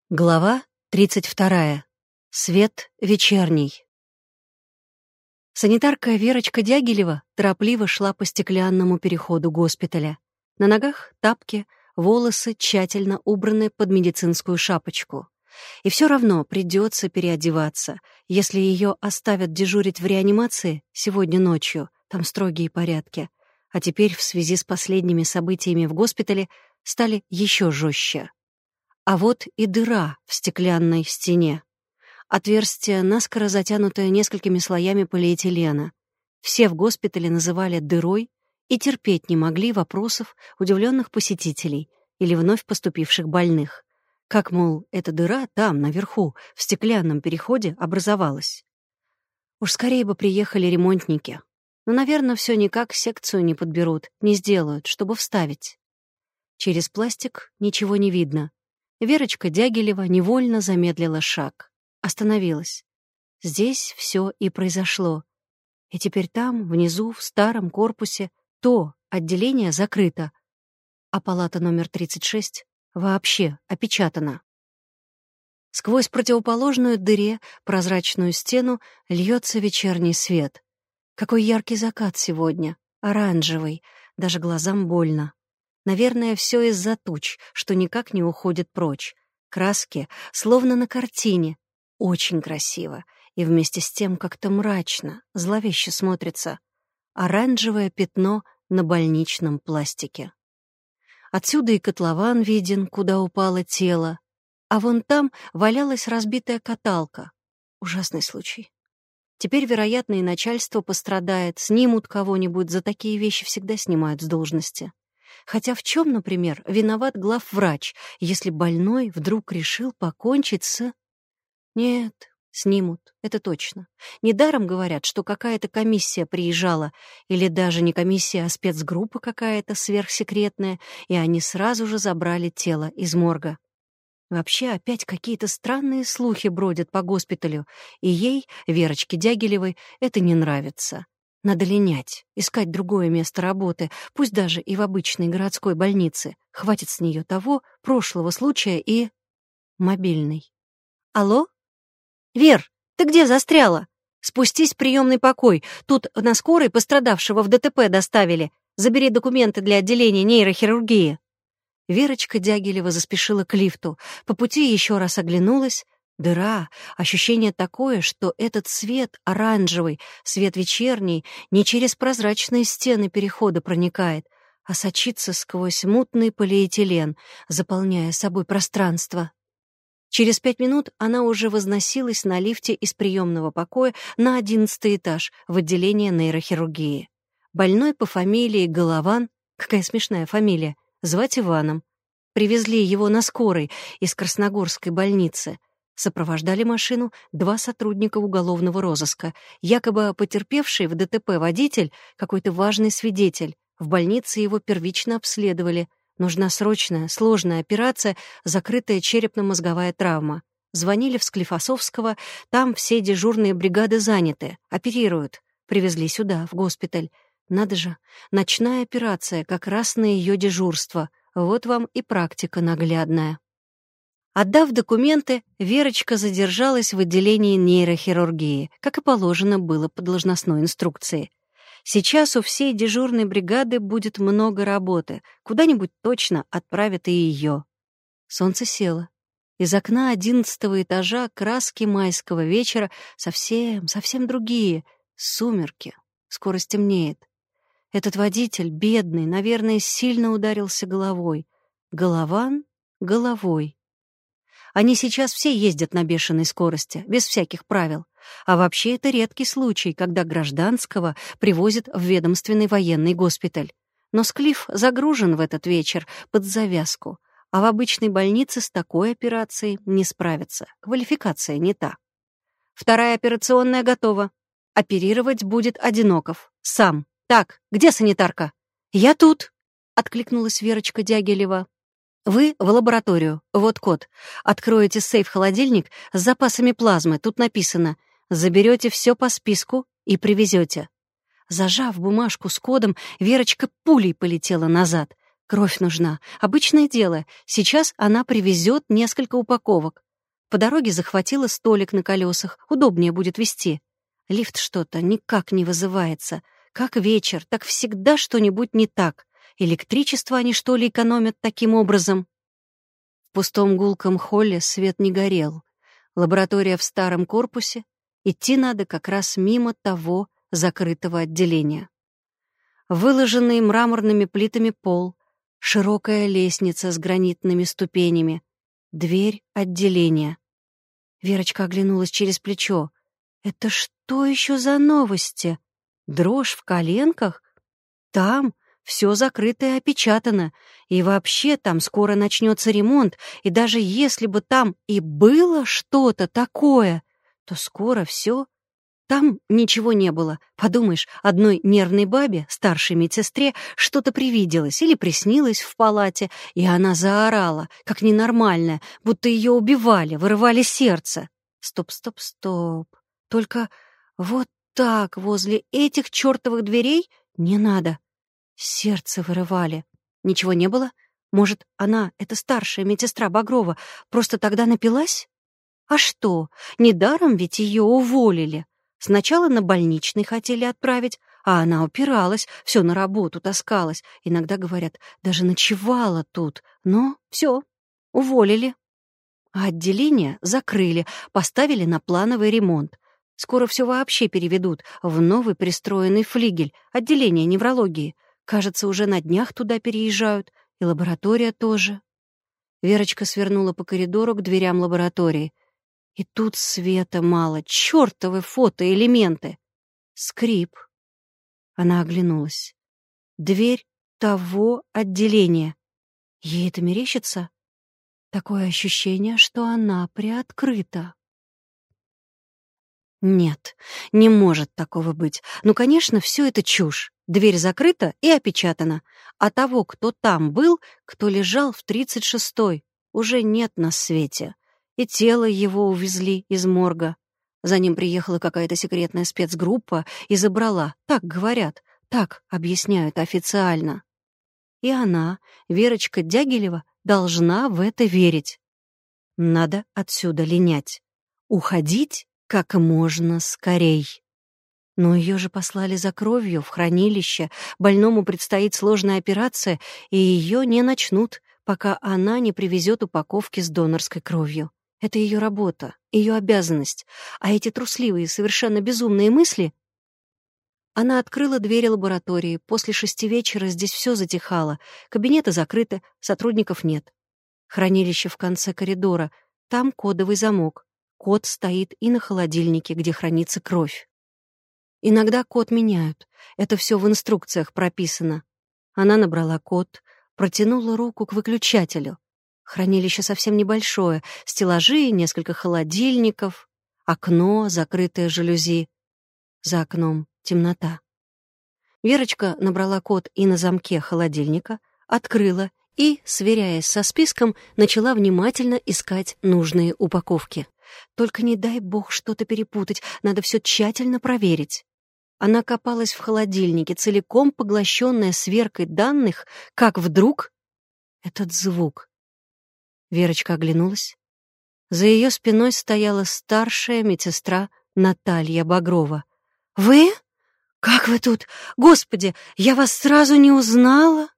Глава 32. Свет вечерний. Санитарка Верочка Дягилева торопливо шла по стеклянному переходу госпиталя. На ногах тапки, волосы тщательно убраны под медицинскую шапочку. И все равно придется переодеваться. Если ее оставят дежурить в реанимации сегодня ночью, там строгие порядки. А теперь в связи с последними событиями в госпитале стали еще жестче. А вот и дыра в стеклянной стене. Отверстие, наскоро затянутое несколькими слоями полиэтилена. Все в госпитале называли дырой и терпеть не могли вопросов удивленных посетителей или вновь поступивших больных. Как, мол, эта дыра там, наверху, в стеклянном переходе образовалась. Уж скорее бы приехали ремонтники. Но, наверное, все никак секцию не подберут, не сделают, чтобы вставить. Через пластик ничего не видно. Верочка Дягилева невольно замедлила шаг. Остановилась. Здесь все и произошло. И теперь там, внизу, в старом корпусе, то отделение закрыто, а палата номер 36 вообще опечатана. Сквозь противоположную дыре, прозрачную стену, льется вечерний свет. Какой яркий закат сегодня, оранжевый, даже глазам больно. Наверное, все из-за туч, что никак не уходят прочь. Краски, словно на картине. Очень красиво. И вместе с тем как-то мрачно, зловеще смотрится. Оранжевое пятно на больничном пластике. Отсюда и котлован виден, куда упало тело. А вон там валялась разбитая каталка. Ужасный случай. Теперь, вероятно, и начальство пострадает. Снимут кого-нибудь. За такие вещи всегда снимают с должности. Хотя в чем, например, виноват главврач, если больной вдруг решил покончить с... Нет, снимут, это точно. Недаром говорят, что какая-то комиссия приезжала, или даже не комиссия, а спецгруппа какая-то сверхсекретная, и они сразу же забрали тело из морга. Вообще опять какие-то странные слухи бродят по госпиталю, и ей, Верочке Дягилевой, это не нравится. Надо линять, искать другое место работы, пусть даже и в обычной городской больнице. Хватит с нее того, прошлого случая и... Мобильный. Алло? Вер, ты где застряла? Спустись в приемный покой. Тут на скорой пострадавшего в ДТП доставили. Забери документы для отделения нейрохирургии. Верочка Дягилева заспешила к лифту. По пути еще раз оглянулась. Дыра, ощущение такое, что этот свет оранжевый, свет вечерний, не через прозрачные стены перехода проникает, а сочится сквозь мутный полиэтилен, заполняя собой пространство. Через 5 минут она уже возносилась на лифте из приемного покоя на 11-й этаж в отделение нейрохирургии. Больной по фамилии Голован, какая смешная фамилия, звать Иваном. Привезли его на скорой из Красногорской больницы. Сопровождали машину 2 сотрудника уголовного розыска. Якобы потерпевший в ДТП водитель, какой-то важный свидетель. В больнице его первично обследовали. Нужна срочная, сложная операция, закрытая черепно-мозговая травма. Звонили в Склифосовского, там все дежурные бригады заняты, оперируют. Привезли сюда, в госпиталь. Надо же, ночная операция, как раз на ее дежурство. Вот вам и практика наглядная. Отдав документы, Верочка задержалась в отделении нейрохирургии, как и положено было по должностной инструкции. Сейчас у всей дежурной бригады будет много работы, куда-нибудь точно отправят и ее. Солнце село. Из окна 11-го этажа краски майского вечера совсем другие. Сумерки. Скоро стемнеет. Этот водитель, бедный, наверное, сильно ударился головой. Голован головой. Они сейчас все ездят на бешеной скорости, без всяких правил. А вообще это редкий случай, когда гражданского привозят в ведомственный военный госпиталь. Но Склиф загружен в этот вечер под завязку, а в обычной больнице с такой операцией не справятся. Квалификация не та. 2-я операционная готова. Оперировать будет Одиноков. Сам. Так, где санитарка? Я тут, откликнулась Верочка Дягилева. Вы в лабораторию. Вот код. Откроете сейф-холодильник с запасами плазмы. Тут написано: заберете все по списку и привезете. Зажав бумажку с кодом, Верочка пулей полетела назад. Кровь нужна. Обычное дело. Сейчас она привезет несколько упаковок. По дороге захватила столик на колесах. Удобнее будет везти. Лифт что-то никак не вызывается. Как вечер, так всегда что-нибудь не так. Электричество они, что ли, экономят таким образом? В пустом гулком холле свет не горел. Лаборатория в старом корпусе. Идти надо как раз мимо того закрытого отделения. Выложенный мраморными плитами пол, широкая лестница с гранитными ступенями, дверь отделения. Верочка оглянулась через плечо. Это что еще за новости? Дрожь в коленках? Там все закрыто и опечатано, и вообще там скоро начнется ремонт, и даже если бы там и было что-то такое, то скоро все. Там ничего не было. Подумаешь, одной нервной бабе, старшей медсестре, что-то привиделось или приснилось в палате, и она заорала, как ненормальная, будто ее убивали, вырывали сердце. Стоп, стоп, стоп. Только вот так возле этих чертовых дверей не надо. Сердце вырывали. Ничего не было? Может, она, эта старшая медсестра Багрова, просто тогда напилась? А что, недаром ведь ее уволили. Сначала на больничный хотели отправить, а она упиралась, все на работу таскалась. Иногда, говорят, даже ночевала тут. Но все, уволили. А отделение закрыли, поставили на плановый ремонт. Скоро все вообще переведут в новый пристроенный флигель, отделение неврологии. Кажется, уже на днях туда переезжают, и лаборатория тоже. Верочка свернула по коридору к дверям лаборатории. И тут света мало, чёртовы фотоэлементы. Скрип. Она оглянулась. Дверь того отделения. Ей это мерещится? Такое ощущение, что она приоткрыта. Нет, не может такого быть. Ну, конечно, все это чушь. Дверь закрыта и опечатана. А того, кто там был, кто лежал в 36-й, уже нет на свете. И тело его увезли из морга. За ним приехала какая-то секретная спецгруппа и забрала. Так говорят, так объясняют официально. И она, Верочка Дягилева, должна в это верить. Надо отсюда линять. Уходить как можно скорей. Но ее же послали за кровью в хранилище. Больному предстоит сложная операция, и ее не начнут, пока она не привезет упаковки с донорской кровью. Это ее работа, ее обязанность. А эти трусливые, совершенно безумные мысли... Она открыла двери лаборатории. После 6 вечера здесь все затихало. Кабинеты закрыты, сотрудников нет. Хранилище в конце коридора. Там кодовый замок. Код стоит и на холодильнике, где хранится кровь. Иногда код меняют. Это все в инструкциях прописано. Она набрала код, протянула руку к выключателю. Хранилище совсем небольшое. Стеллажи, несколько холодильников, окно, закрытое жалюзи. За окном темнота. Верочка набрала код и на замке холодильника, открыла и, сверяясь со списком, начала внимательно искать нужные упаковки. Только не дай бог что-то перепутать, надо все тщательно проверить. Она копалась в холодильнике, целиком поглощенная сверкой данных, как вдруг этот звук. Верочка оглянулась. За ее спиной стояла старшая медсестра Наталья Багрова. «Вы? Как вы тут? Господи, я вас сразу не узнала!»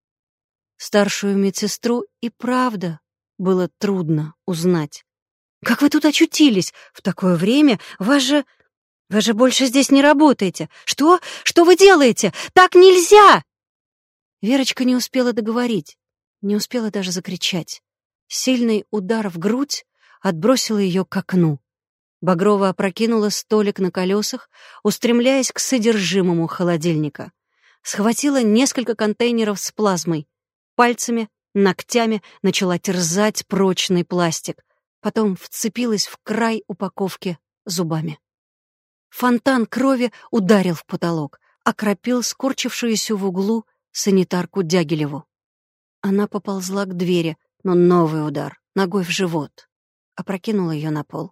Старшую медсестру и правда было трудно узнать. «Как вы тут очутились? В такое время Вы же больше здесь не работаете. Что? Что вы делаете? Так нельзя!» Верочка не успела договорить, не успела даже закричать. Сильный удар в грудь отбросил ее к окну. Багрова опрокинула столик на колесах, устремляясь к содержимому холодильника. Схватила несколько контейнеров с плазмой. Пальцами, ногтями начала терзать прочный пластик. Потом вцепилась в край упаковки зубами. Фонтан крови ударил в потолок, окропил скорчившуюся в углу санитарку Дягилеву. Она поползла к двери, но новый удар, ногой в живот, опрокинул ее на пол.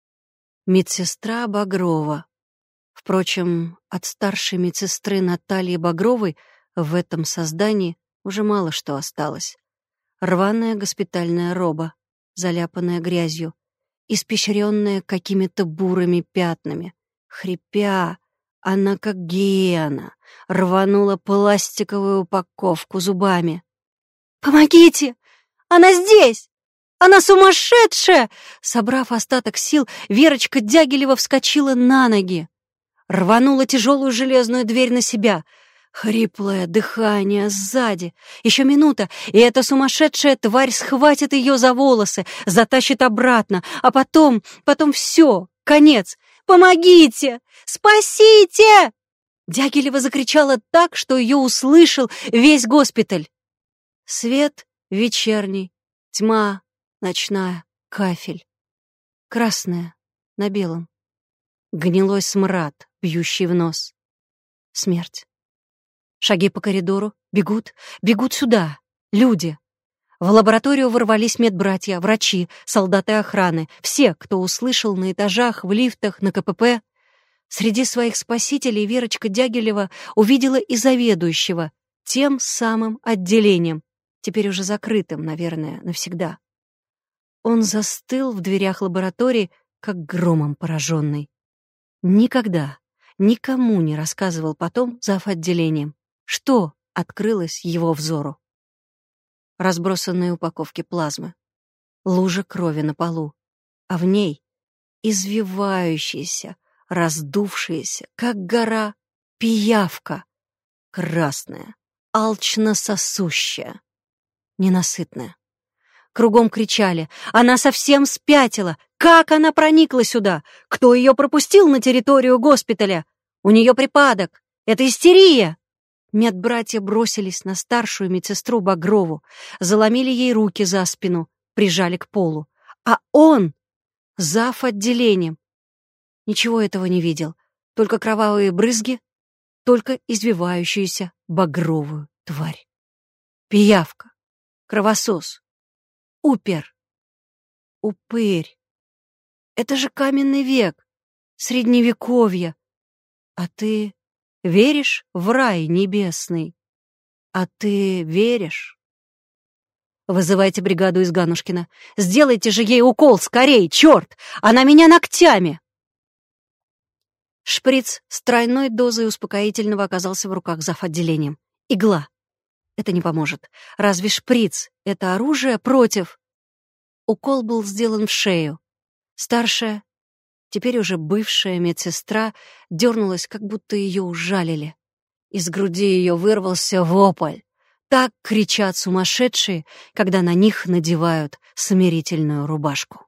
Медсестра Багрова. Впрочем, от старшей медсестры Натальи Багровой в этом создании Уже мало что осталось. Рваная госпитальная роба, заляпанная грязью, испещренная какими-то бурыми пятнами. Хрипя, она, как гиена, рванула пластиковую упаковку зубами. «Помогите! Она здесь! Она сумасшедшая!» Собрав остаток сил, Верочка Дягилева вскочила на ноги. Рванула тяжелую железную дверь на себя. Хриплое дыхание сзади. Еще минута, и эта сумасшедшая тварь схватит ее за волосы, затащит обратно, а потом все, конец. «Помогите! Спасите!» Дягилева закричала так, что ее услышал весь госпиталь. Свет вечерний, тьма ночная, кафель. Красная на белом. Гнилой смрад, бьющий в нос. Смерть. Шаги по коридору. Бегут сюда. Люди. В лабораторию ворвались медбратья, врачи, солдаты охраны. Все, кто услышал на этажах, в лифтах, на КПП. Среди своих спасителей Верочка Дягилева увидела и заведующего тем самым отделением, теперь уже закрытым, наверное, навсегда. Он застыл в дверях лаборатории, как громом пораженный. Никогда, никому не рассказывал потом зав. Отделением, что открылось его взору. Разбросанные упаковки плазмы, лужа крови на полу, а в ней извивающаяся, раздувшаяся, как гора, пиявка, красная, алчно сосущая, ненасытная. Кругом кричали: «Она совсем спятила! Как она проникла сюда? Кто ее пропустил на территорию госпиталя? У нее припадок! Это истерия!» Медбратья бросились на старшую медсестру Багрову, заломили ей руки за спину, прижали к полу. А он, зав. Отделением, ничего этого не видел, только кровавые брызги, только извивающуюся багровую тварь. Пиявка, кровосос, упырь. Упырь. Это же каменный век, средневековье. А ты веришь в рай небесный? А ты веришь? Вызывайте бригаду из Ганушкина. Сделайте же ей укол скорей, черт! Она меня ногтями! Шприц с тройной дозой успокоительного оказался в руках зав. Отделением. Игла. Это не поможет. Разве шприц — это оружие против... Укол был сделан в шею. Старшая, теперь уже бывшая медсестра, дернулась, как будто ее ужалили. Из груди ее вырвался вопль. Так кричат сумасшедшие, когда на них надевают смирительную рубашку.